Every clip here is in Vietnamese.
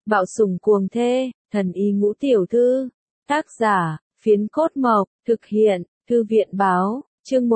Bạo sủng cuồng thê, thần y ngũ tiểu thư. Tác giả, Phiến Cốt Mộc, thực hiện, Thư viện báo, chương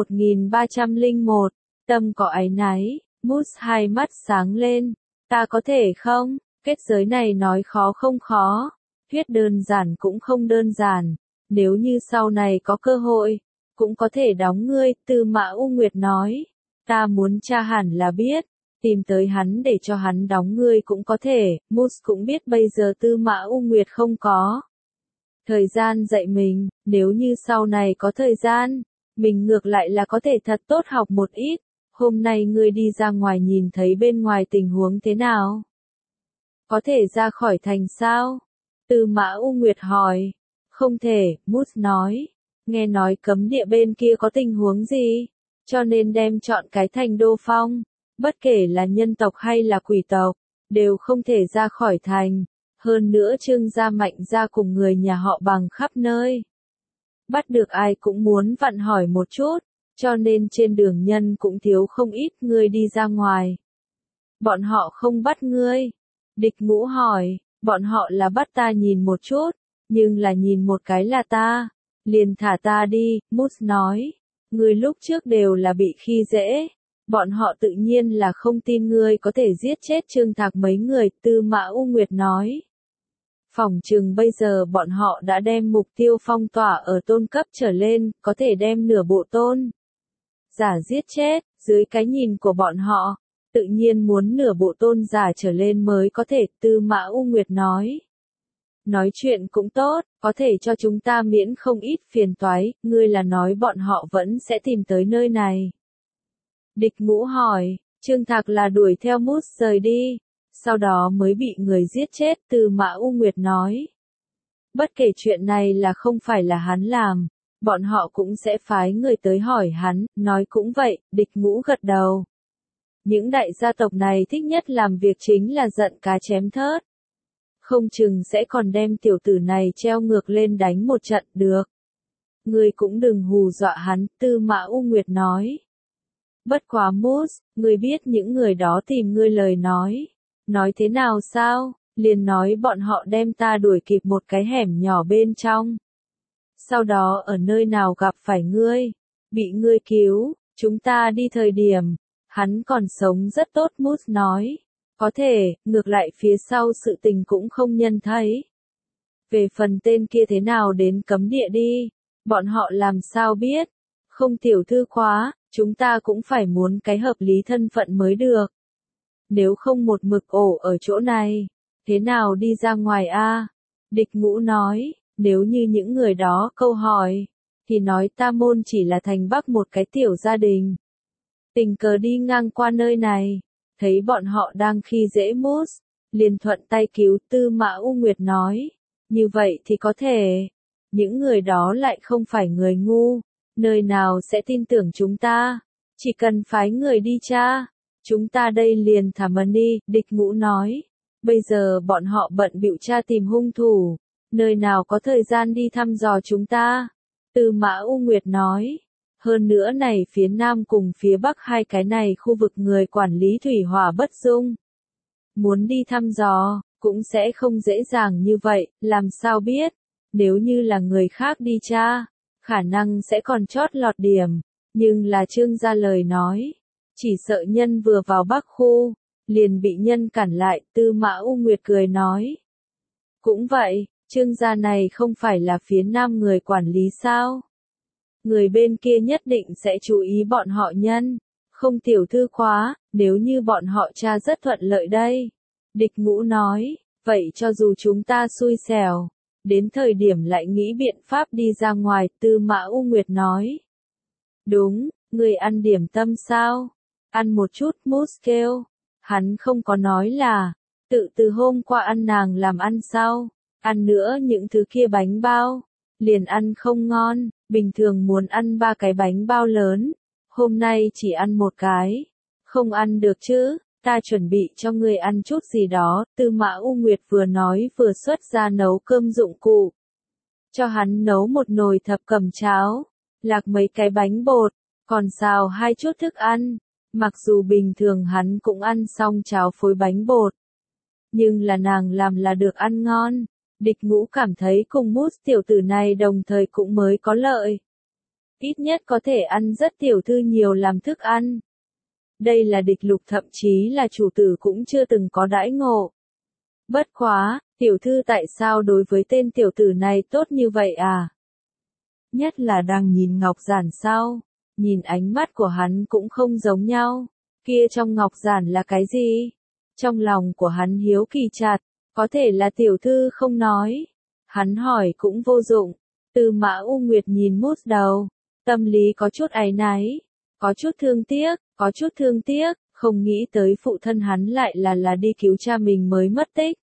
1301, tâm có áy náy, Mút hai mắt sáng lên, ta có thể không? Kết giới này nói khó không khó, thuyết đơn giản cũng không đơn giản, nếu như sau này có cơ hội, cũng có thể đóng ngươi, Tư Mã U Nguyệt nói, ta muốn cha hẳn là biết, tìm tới hắn để cho hắn đóng ngươi cũng có thể, Mút cũng biết bây giờ Tư Mã U Nguyệt không có thời gian dạy mình, nếu như sau này có thời gian, mình ngược lại là có thể thật tốt học một ít, hôm nay ngươi đi ra ngoài nhìn thấy bên ngoài tình huống thế nào? Có thể ra khỏi thành sao? Tư Mã U Nguyệt hỏi. Không thể, Mút nói. Nghe nói cấm địa bên kia có tình huống gì? Cho nên đem chọn cái thành đô phong. Bất kể là nhân tộc hay là quỷ tộc, đều không thể ra khỏi thành. Hơn nữa Trương gia Mạnh gia cùng người nhà họ bằng khắp nơi. Bắt được ai cũng muốn vặn hỏi một chút, cho nên trên đường nhân cũng thiếu không ít người đi ra ngoài. Bọn họ không bắt ngươi. Địch Ngũ hỏi, bọn họ là bắt ta nhìn một chút, nhưng là nhìn một cái là ta, liền thả ta đi, Mút nói. Ngươi lúc trước đều là bị khi dễ, bọn họ tự nhiên là không tin ngươi có thể giết chết Trương Thạc mấy người, Tư Mã U Nguyệt nói. Phỏng chừng bây giờ bọn họ đã đem mục tiêu phong tỏa ở tôn cấp trở lên, có thể đem nửa bộ tôn giả giết chết, dưới cái nhìn của bọn họ, tự nhiên muốn nửa bộ tôn giả trở lên mới có thể, Tư Mã U Nguyệt nói. Nói chuyện cũng tốt, có thể cho chúng ta miễn không ít phiền toái, ngươi là nói bọn họ vẫn sẽ tìm tới nơi này. Địch Ngũ hỏi, Trương Thạc là đuổi theo Mút rời đi, sau đó mới bị người giết chết, Tư Mã U Nguyệt nói. Bất kể chuyện này là không phải là hắn làm, bọn họ cũng sẽ phái người tới hỏi hắn, nói cũng vậy, Địch Ngũ gật đầu. Những đại gia tộc này thích nhất làm việc chính là giận cá chém thớt. Không chừng sẽ còn đem tiểu tử này treo ngược lên đánh một trận được. Ngươi cũng đừng hù dọa hắn, Tư Mã U Nguyệt nói. Bất quá Mút, ngươi biết những người đó tìm ngươi lời nói thế nào sao, liền nói bọn họ đem ta đuổi kịp một cái hẻm nhỏ bên trong. Sau đó ở nơi nào gặp phải ngươi, bị ngươi cứu, chúng ta đi thời điểm, hắn còn sống rất tốt, Mút nói. Có thể, ngược lại phía sau sự tình cũng không nhân thấy. Về phần tên kia thế nào đến cấm địa đi, bọn họ làm sao biết, không tiểu thư khóa, chúng ta cũng phải muốn cái hợp lý thân phận mới được. Nếu không một mực ổ ở chỗ này, thế nào đi ra ngoài a? Địch Ngũ nói, nếu như những người đó câu hỏi, thì nói ta môn chỉ là thành Bắc một cái tiểu gia đình. Tình cờ đi ngang qua nơi này, thấy bọn họ đang khi dễ Mút, liền thuận tay cứu, Tư Mã U Nguyệt nói. Như vậy thì có thể, những người đó lại không phải người ngu, nơi nào sẽ tin tưởng chúng ta, chỉ cần phái người đi tra. Chúng ta đây liền thả mần đi, Địch Ngũ nói. Bây giờ bọn họ bận bịu tra tìm hung thủ, nơi nào có thời gian đi thăm dò chúng ta. Tư Mã U Nguyệt nói. Hơn nữa này phía Nam cùng phía Bắc hai cái này khu vực người quản lý thủy hỏa bất dung. Muốn đi thăm dò, cũng sẽ không dễ dàng như vậy, làm sao biết. Nếu như là người khác đi tra, khả năng sẽ còn chót lọt điểm. Nhưng là Trương gia lời nói. Chỉ sợ nhân vừa vào Bắc khu, liền bị nhân cản lại, Tư Mã U Nguyệt cười nói. Cũng vậy, Trương gia này không phải là phía Nam người quản lý sao? Người bên kia nhất định sẽ chú ý bọn họ nhân, không tiểu thư khóa, nếu như bọn họ tra rất thuận lợi đây. Địch Ngũ nói, vậy cho dù chúng ta xui xẻo, đến thời điểm lại nghĩ biện pháp đi ra ngoài, Tư Mã U Nguyệt nói. Đúng, người ăn điểm tâm sao? Ăn một chút, Mút kêu. Hắn không có nói là, tự từ hôm qua ăn nàng làm ăn sao, ăn nữa những thứ kia bánh bao, liền ăn không ngon, bình thường muốn ăn 3 cái bánh bao lớn, hôm nay chỉ ăn một cái, không ăn được chứ, ta chuẩn bị cho ngươi ăn chút gì đó, Tư Mã U Nguyệt vừa nói vừa xuất ra nấu cơm dụng cụ. Cho hắn nấu một nồi thập cẩm cháo, lạc mấy cái bánh bột, còn xào 2 chút thức ăn. Mặc dù bình thường hắn cũng ăn xong cháo phối bánh bột, nhưng là nàng làm là được ăn ngon. Địch Ngũ cảm thấy cùng Mút tiểu tử này đồng thời cũng mới có lợi. Ít nhất có thể ăn rất tiểu thư nhiều làm thức ăn. Đây là Địch Lục thậm chí là chủ tử cũng chưa từng có đãi ngộ. Bất quá, tiểu thư tại sao đối với tên tiểu tử này tốt như vậy à? Nhất là đang nhìn ngọc giản sau, nhìn ánh mắt của hắn cũng không giống nhau. Kia trong ngọc giản là cái gì? Trong lòng của hắn hiếu kỳ chặt, có thể là tiểu thư không nói. Hắn hỏi cũng vô dụng. Tư Mã U Nguyệt nhìn Mút đầu, tâm lý có chút áy náy, có chút thương tiếc, không nghĩ tới phụ thân hắn lại là đi cứu cha mình mới mất tích.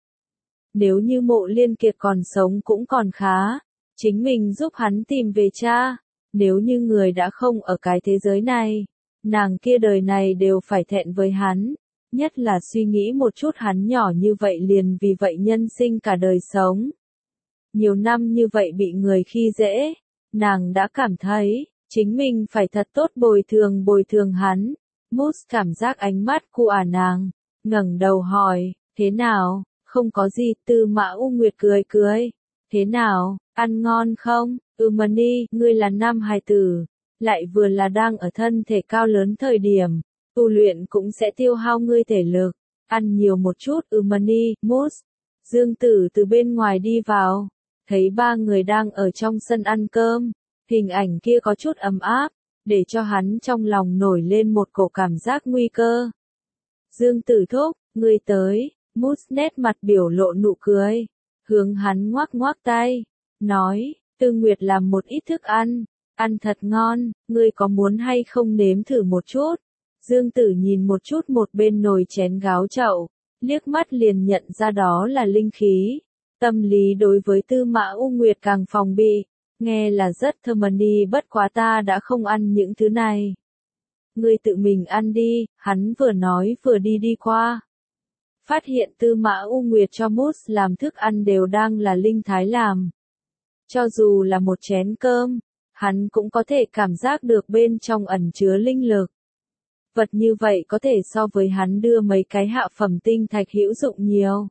Nếu như Mộ Liên Kiệt còn sống cũng còn khá, chính mình giúp hắn tìm về cha, nếu như người đã không ở cái thế giới này, nàng kia đời này đều phải thẹn với hắn, nhất là suy nghĩ một chút hắn nhỏ như vậy liền vì vậy nhân sinh cả đời sống. Nhiều năm như vậy bị người khi dễ, nàng đã cảm thấy, chính mình phải thật tốt bồi thường hắn. Mút cảm giác ánh mắt của nàng, ngẩng đầu hỏi, thế nào, không có gì. Tư Mã U Nguyệt cười, thế nào, ăn ngon không? Mani, ngươi là nam hài tử, lại vừa là đang ở thân thể cao lớn thời điểm, tu luyện cũng sẽ tiêu hao ngươi thể lực, ăn nhiều một chút. Mani, Mút. Dương Tử từ bên ngoài đi vào, thấy ba người đang ở trong sân ăn cơm, hình ảnh kia có chút ấm áp, để cho hắn trong lòng nổi lên một cổ cảm giác nguy cơ. Dương Tử thúc, ngươi tới. Mút nét mặt biểu lộ nụ cười, hướng hắn ngoắc tay, nói, Tư Nguyệt làm một ít thức ăn thật ngon, ngươi có muốn hay không nếm thử một chút? Dương Tử nhìn một chút một bên nồi chén gáo chậu, liếc mắt liền nhận ra đó là linh khí. Tâm lý đối với Tư Mã U Nguyệt càng phòng bị, nghe là rất thơm đi, bất quá ta đã không ăn những thứ này. Ngươi tự mình ăn đi, hắn vừa nói vừa đi qua. Phát hiện Tư Mã U Nguyệt cho Mút làm thức ăn đều đang là linh thái làm. Cho dù là một chén cơm, hắn cũng có thể cảm giác được bên trong ẩn chứa linh lực. Vật như vậy có thể so với hắn đưa mấy cái hạ phẩm tinh thạch hữu dụng nhiều.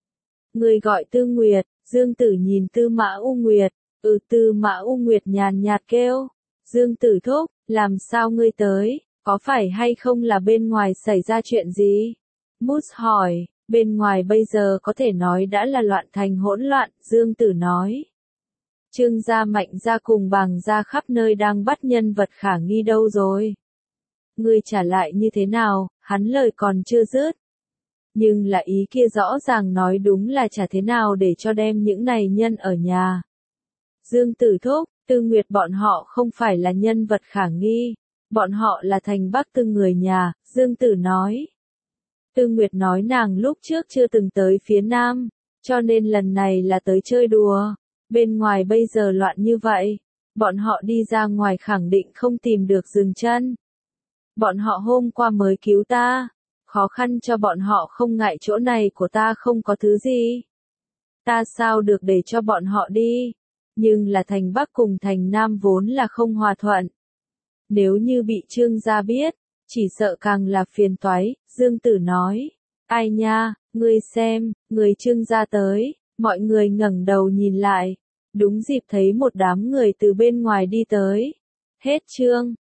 Người gọi Tư Nguyệt, Dương Tử nhìn Tư Mã U Nguyệt, Tư Mã U Nguyệt nhàn nhạt kêu, Dương Tử thúc, làm sao ngươi tới, có phải hay không là bên ngoài xảy ra chuyện gì? Mút hỏi, bên ngoài bây giờ có thể nói đã là loạn thành hỗn loạn, Dương Tử nói. Trương gia Mạnh gia cùng Bàng gia khắp nơi đang bắt nhân vật khả nghi đâu rồi? Ngươi trả lại như thế nào, hắn lời còn chưa dứt. Nhưng là ý kia rõ ràng nói đúng là trả thế nào để cho đem những này nhân ở nhà. Dương Tử thúc, Tư Nguyệt bọn họ không phải là nhân vật khả nghi, bọn họ là thành Bắc Tư người nhà, Dương Tử nói. Tư Nguyệt nói nàng lúc trước chưa từng tới phía Nam, cho nên lần này là tới chơi đùa. Bên ngoài bây giờ loạn như vậy, bọn họ đi ra ngoài khẳng định không tìm được dừng chân. Bọn họ hôm qua mới cứu ta, khó khăn cho bọn họ không ngại chỗ này của ta không có thứ gì. Ta sao được để cho bọn họ đi, nhưng là thành Bắc cùng thành Nam vốn là không hòa thuận. Nếu như bị Trương gia biết, chỉ sợ càng là phiền toái, Dương Tử nói. Ai nha, ngươi xem, người Trương gia tới, mọi người ngẩng đầu nhìn lại. Đúng dịp thấy một đám người từ bên ngoài đi tới. Hết chương.